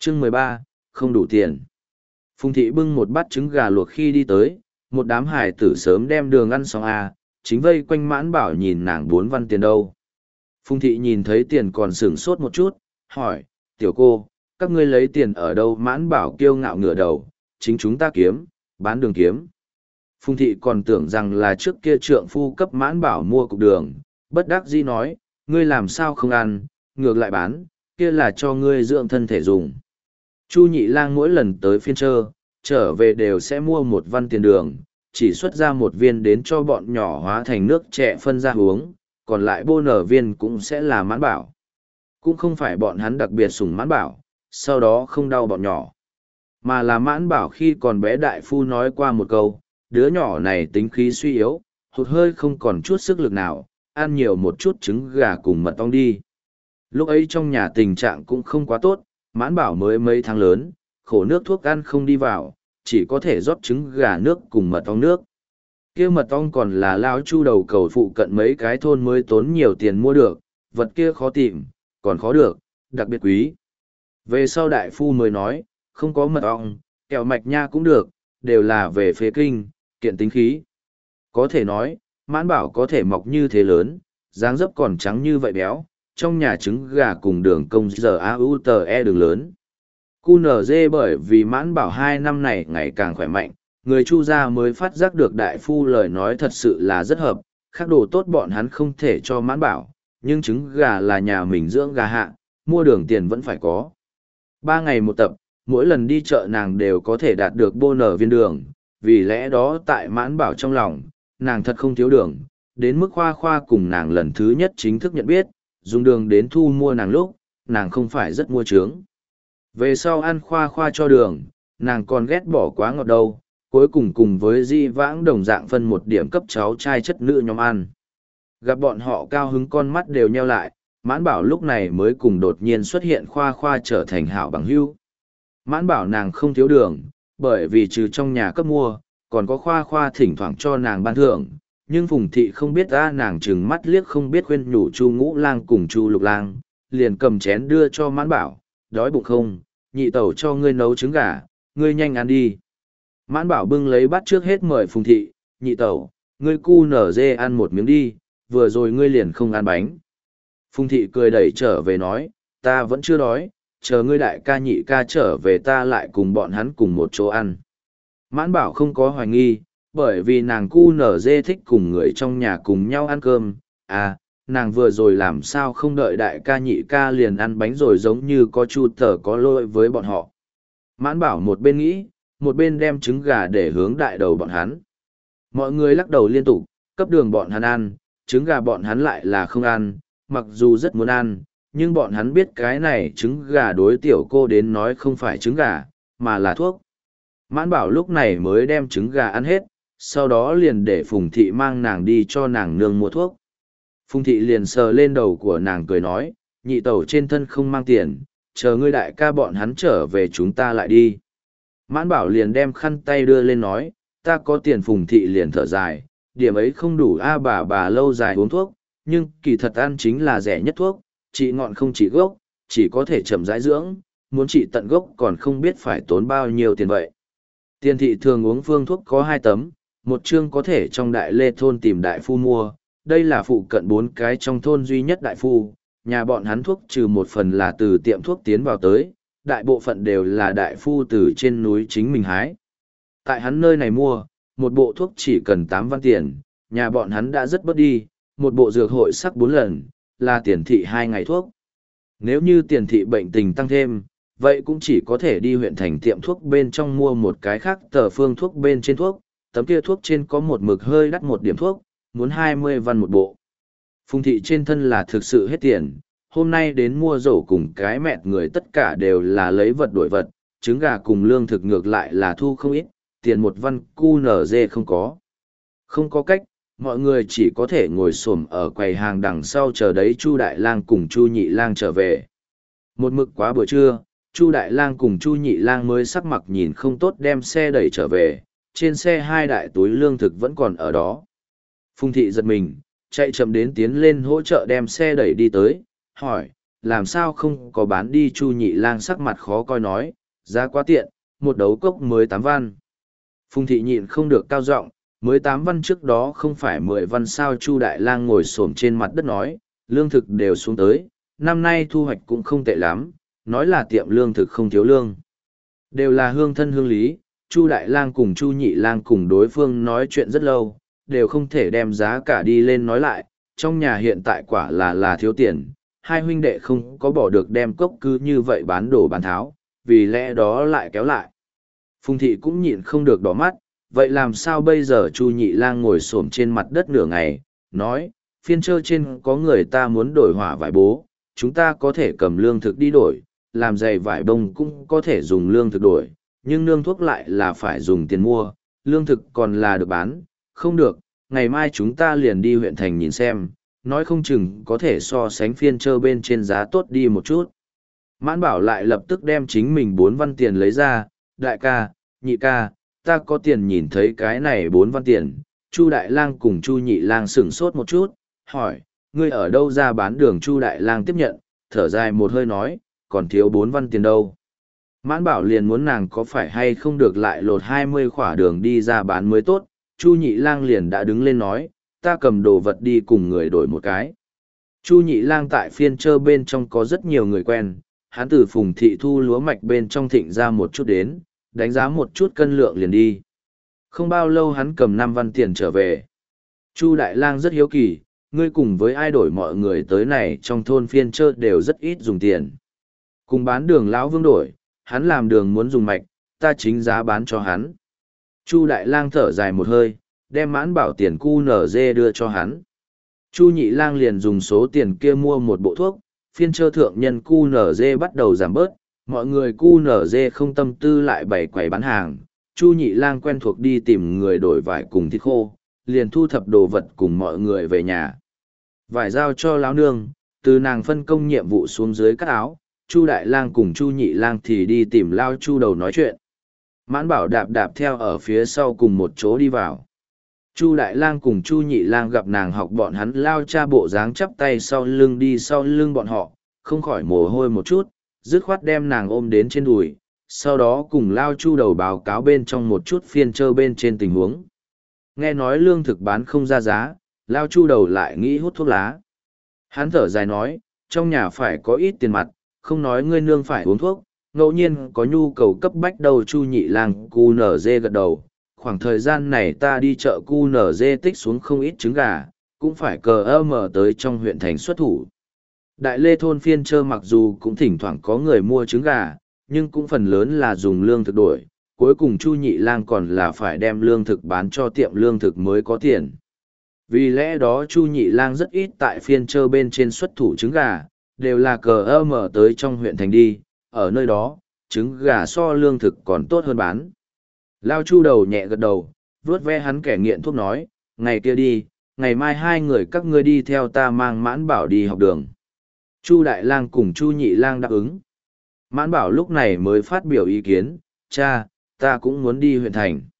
Chương 13, không đủ tiền. Phùng thị bưng một bát trứng gà luộc khi đi tới, một đám hải tử sớm đem đường ăn xong chính vây quanh Mãn Bảo nhìn nàng 4 văn tiền đâu. Phùng thị nhìn thấy tiền còn sửng sốt một chút, hỏi, tiểu cô, các ngươi lấy tiền ở đâu? Mãn Bảo kiêu ngạo ngửa đầu, chính chúng ta kiếm, bán đường kiếm. Phùng thị còn tưởng rằng là trước kia trượng phu cấp Mãn Bảo mua cục đường, bất đắc dĩ nói, ngươi làm sao không ăn, ngược lại bán, kia là cho ngươi dưỡng thân thể dùng. Chu Nhị Lang mỗi lần tới phiên trở về đều sẽ mua 1 văn tiền đường, chỉ xuất ra 1 viên đến cho bọn nhỏ hóa thành nước trẻ phân ra uống, còn lại bô nở viên cũng sẽ là Mãn Bảo. Cũng không phải bọn hắn đặc biệt sủng Mãn Bảo, sau đó không đau bọn nhỏ. Mà là Mãn Bảo khi còn bé đại phu nói qua một câu, đứa nhỏ này tính khí suy yếu, hụt hơi không còn chút sức lực nào, ăn nhiều một chút trứng gà cùng mật ong đi. Lúc ấy trong nhà tình trạng cũng không quá tốt, Mãn Bảo mới mấy tháng lớn, khổ nước thuốc ăn không đi vào, chỉ có thể rót trứng gà nước cùng mật ong nước. Kia mật ong còn là lao chu đầu cầu phụ cận mấy cái thôn mới tốn nhiều tiền mua được, vật kia khó tìm, còn khó được, đặc biệt quý. Về sau đại phu mới nói, không có mật ong, kẹo mạch nha cũng được, đều là về phế kinh, kiện tính khí. Có thể nói, Mãn Bảo có thể mọc như thế lớn, dáng dấp còn trắng như vậy béo, trong nhà trứng gà cùng đường công giờ AUTE đường lớn. QNZ bởi vì Mãn Bảo 2 năm này ngày càng khỏe mạnh, người Chu gia mới phát giác được đại phu lời nói thật sự là rất hợp, khác đồ tốt bọn hắn không thể cho Mãn Bảo, nhưng trứng gà là nhà mình dưỡng gà hạ, mua đường tiền vẫn phải có. 3 ngày một tập, mỗi lần đi chợ nàng đều có thể đạt được bô nở viên đường, vì lẽ đó tại Mãn Bảo trong lòng, nàng thật không thiếu đường, đến mức Khoa Khoa cùng nàng lần thứ nhất chính thức nhận biết, dùng đường đến thu mua nàng lúc, nàng không phải rất mua trướng. Về sau ăn Khoa Khoa cho đường, nàng còn ghét bỏ quá ngọt đâu, cuối cùng với Di Vãng đồng dạng phân 1 điểm cấp cháu trai chất nữ nhóm ăn. Gặp bọn họ cao hứng con mắt đều nheo lại, Mãn Bảo lúc này mới cùng đột nhiên xuất hiện Khoa Khoa trở thành hảo bằng hữu. Mãn Bảo nàng không thiếu đường, bởi vì trừ trong nhà cấp mua, còn có Khoa Khoa thỉnh thoảng cho nàng ban thưởng, nhưng Phùng thị không biết nàng trừng mắt liếc không biết khuyên nhủ Chu Ngũ Lang cùng Chu Lục Lang, liền cầm chén đưa cho Mãn Bảo, đói bụng không, nhị tẩu cho ngươi nấu trứng gà, ngươi nhanh ăn đi. Mãn Bảo bưng lấy bát trước hết mời Phùng thị, nhị tẩu, ngươi cu nở dê ăn một miếng đi, vừa rồi ngươi liền không ăn bánh. Phùng thị cười đẩy trở về nói, ta vẫn chưa đói, chờ ngươi đại ca nhị ca trở về ta lại cùng bọn hắn cùng một chỗ ăn. Mãn Bảo không có hoài nghi, bởi vì nàng cu nở dê thích cùng người trong nhà cùng nhau ăn cơm, nàng vừa rồi làm sao không đợi đại ca nhị ca liền ăn bánh rồi giống như có chu tờ có lỗi với bọn họ. Mãn Bảo một bên nghĩ, một bên đem trứng gà để hướng đại đầu bọn hắn. Mọi người lắc đầu liên tục, cấp đường bọn hắn ăn, trứng gà bọn hắn lại là không ăn, mặc dù rất muốn ăn, nhưng bọn hắn biết cái này trứng gà đối tiểu cô đến nói không phải trứng gà, mà là thuốc. Mãn Bảo lúc này mới đem trứng gà ăn hết, sau đó liền để Phùng thị mang nàng đi cho nàng nương mua thuốc. Phùng thị liền sờ lên đầu của nàng cười nói, nhị tẩu trên thân không mang tiền, chờ ngươi đại ca bọn hắn trở về chúng ta lại đi. Mãn Bảo liền đem khăn tay đưa lên nói, ta có tiền. Phùng thị liền thở dài, điểm ấy không đủ bà lâu dài uống thuốc, nhưng kỳ thật ăn chính là rẻ nhất thuốc, trị ngọn không trị gốc, chỉ có thể chậm rãi dưỡng, muốn trị tận gốc còn không biết phải tốn bao nhiêu tiền vậy. Tiền thị thường uống phương thuốc có 2 tấm, một chương có thể trong Đại Lê thôn tìm đại phu mua, đây là phụ cận 4 cái trong thôn duy nhất đại phu, nhà bọn hắn thuốc trừ một phần là từ tiệm thuốc tiến vào tới, đại bộ phận đều là đại phu từ trên núi chính mình hái. Tại hắn nơi này mua, một bộ thuốc chỉ cần 8 văn tiền, nhà bọn hắn đã rất bớt đi, một bộ dược hội sắc 4 lần, là tiền thị 2 ngày thuốc. Nếu như tiền thị bệnh tình tăng thêm, vậy cũng chỉ có thể đi huyện thành tiệm thuốc bên trong mua một cái khác tờ phương thuốc bên trên thuốc, tấm kia thuốc trên có một mực hơi đắt 1 điểm thuốc, muốn 20 văn một bộ. Phùng thị trên thân là thực sự hết tiền, hôm nay đến mua rổ cùng cái mẹt người tất cả đều là lấy vật đổi vật, trứng gà cùng lương thực ngược lại là thu không ít, tiền 1 văn cu nở dê không có. Không có cách, mọi người chỉ có thể ngồi xổm ở quầy hàng đằng sau chờ đấy Chu Đại Lang cùng Chu Nhị Lang trở về. Một mực quá buổi trưa, Chu Đại Lang cùng Chu Nhị Lang mới sắc mặt nhìn không tốt đem xe đẩy trở về, trên xe 2 đại túi lương thực vẫn còn ở đó. Phùng thị giật mình, chạy chậm đến tiến lên hỗ trợ đem xe đẩy đi tới, hỏi, làm sao không có bán đi. Chu Nhị Lang sắc mặt khó coi nói, giá quá tiện, một đấu cốc mới 8 văn. Phùng thị nhịn không được cao giọng, mới 8 văn trước đó không phải 10 văn sao. Chu Đại Lang ngồi xổm trên mặt đất nói, lương thực đều xuống tới, năm nay thu hoạch cũng không tệ lắm, nói là tiệm lương thực không thiếu lương. Đều là hương thân hương lý, Chu Đại Lang cùng Chu Nhị Lang cùng đối phương nói chuyện rất lâu, đều không thể đem giá cả đi lên nói lại, trong nhà hiện tại quả là thiếu tiền, hai huynh đệ không có bỏ được đem cốc cứ như vậy bán đổ bán tháo, vì lẽ đó lại kéo lại. Phùng thị cũng nhịn không được đỏ mắt, vậy làm sao bây giờ? Chu Nhị Lang ngồi xổm trên mặt đất nửa ngày, nói, phiên trơ trên có người ta muốn đổi hỏa vải bố, chúng ta có thể cầm lương thực đi đổi, làm giày vải bông cũng có thể dùng lương thực đổi, nhưng nương thuốc lại là phải dùng tiền mua, lương thực còn là được bán, không được, ngày mai chúng ta liền đi huyện thành nhìn xem, nói không chừng có thể so sánh phiên trơ bên trên giá tốt đi một chút. Mãn Bảo lại lập tức đem chính mình 4 văn tiền lấy ra, đại ca, nhị ca, ta có tiền. Nhìn thấy cái này 4 văn tiền, Chu Đại Lang cùng Chu Nhị Lang sửng sốt một chút, hỏi, ngươi ở đâu ra bán đường? Chu Đại Lang tiếp nhận, thở dài một hơi nói, còn thiếu 4 văn tiền đâu. Mãn Bảo liền muốn nàng có phải hay không được lại lột 20 khỏa đường đi ra bán mới tốt. Chu Nhị Lang liền đã đứng lên nói, ta cầm đồ vật đi cùng người đổi một cái. Chu Nhị Lang tại phiên trơ bên trong có rất nhiều người quen, hắn từ Phùng thị thu lúa mạch bên trong thịnh ra một chút đến, đánh giá một chút cân lượng liền đi. Không bao lâu hắn cầm 5 văn tiền trở về. Chu Đại Lang rất hiếu kỳ, ngươi cùng với ai đổi? Mọi người tới này trong thôn phiên trơ đều rất ít dùng tiền. Cùng bán đường lão Vương đổi, hắn làm đường muốn dùng mạch, ta chính giá bán cho hắn. Chu Đại Lang thở dài một hơi, đem Mãn Bảo tiền QNZ đưa cho hắn. Chu Nhị Lang liền dùng số tiền kia mua một bộ thuốc, phiên trơ thượng nhân QNZ bắt đầu giảm bớt, mọi người QNZ không tâm tư lại bày quầy bán hàng. Chu Nhị Lang quen thuộc đi tìm người đổi vải cùng thịt khô, liền thu thập đồ vật cùng mọi người về nhà. Vải giao cho lão nương, từ nàng phân công nhiệm vụ xuống dưới cắt áo, Chu Đại Lang cùng Chu Nhị Lang thì đi tìm Lao Chu Đầu nói chuyện. Mãn Bảo đạp đạp theo ở phía sau cùng một chỗ đi vào. Chu Đại Lang cùng Chu Nhị Lang gặp nàng học bọn hắn lao cha bộ dáng chắp tay sau lưng đi sau lưng bọn họ, không khỏi mồ hôi một chút, dứt khoát đem nàng ôm đến trên đùi, sau đó cùng Lao Chu Đầu báo cáo bên trong một chút phiên trơ bên trên tình huống. Nghe nói lương thực bán không ra giá, Lao Chu Đầu lại nghĩ hút thuốc lá. Hắn thở dài nói, trong nhà phải có ít tiền mặt, không nói ngươi nương phải uống thuốc, ngẫu nhiên có nhu cầu cấp bách đâu. Chu Nhị Lang QNZ gật đầu, khoảng thời gian này ta đi chợ QNZ tích xuống không ít trứng gà, cũng phải cờ mở tới trong huyện thành xuất thủ. Đại Lê thôn phiên trơ mặc dù cũng thỉnh thoảng có người mua trứng gà, nhưng cũng phần lớn là dùng lương thực đổi, cuối cùng Chu Nhị Lang còn là phải đem lương thực bán cho tiệm lương thực mới có tiền. Vì lẽ đó Chu Nhị Lang rất ít tại phiên trơ bên trên xuất thủ trứng gà, đều là cờ mở tới trong huyện thành đi, ở nơi đó, trứng gà so lương thực còn tốt hơn bán. Lao Chu Đầu nhẹ gật đầu, vuốt ve hắn kẻ nghiện thuốc nói, ngày kia đi, ngày mai hai người các ngươi đi theo ta mang Mãn Bảo đi học đường. Chu Đại Lang cùng Chu Nhị Lang đáp ứng. Mãn Bảo lúc này mới phát biểu ý kiến, cha, ta cũng muốn đi huyện thành.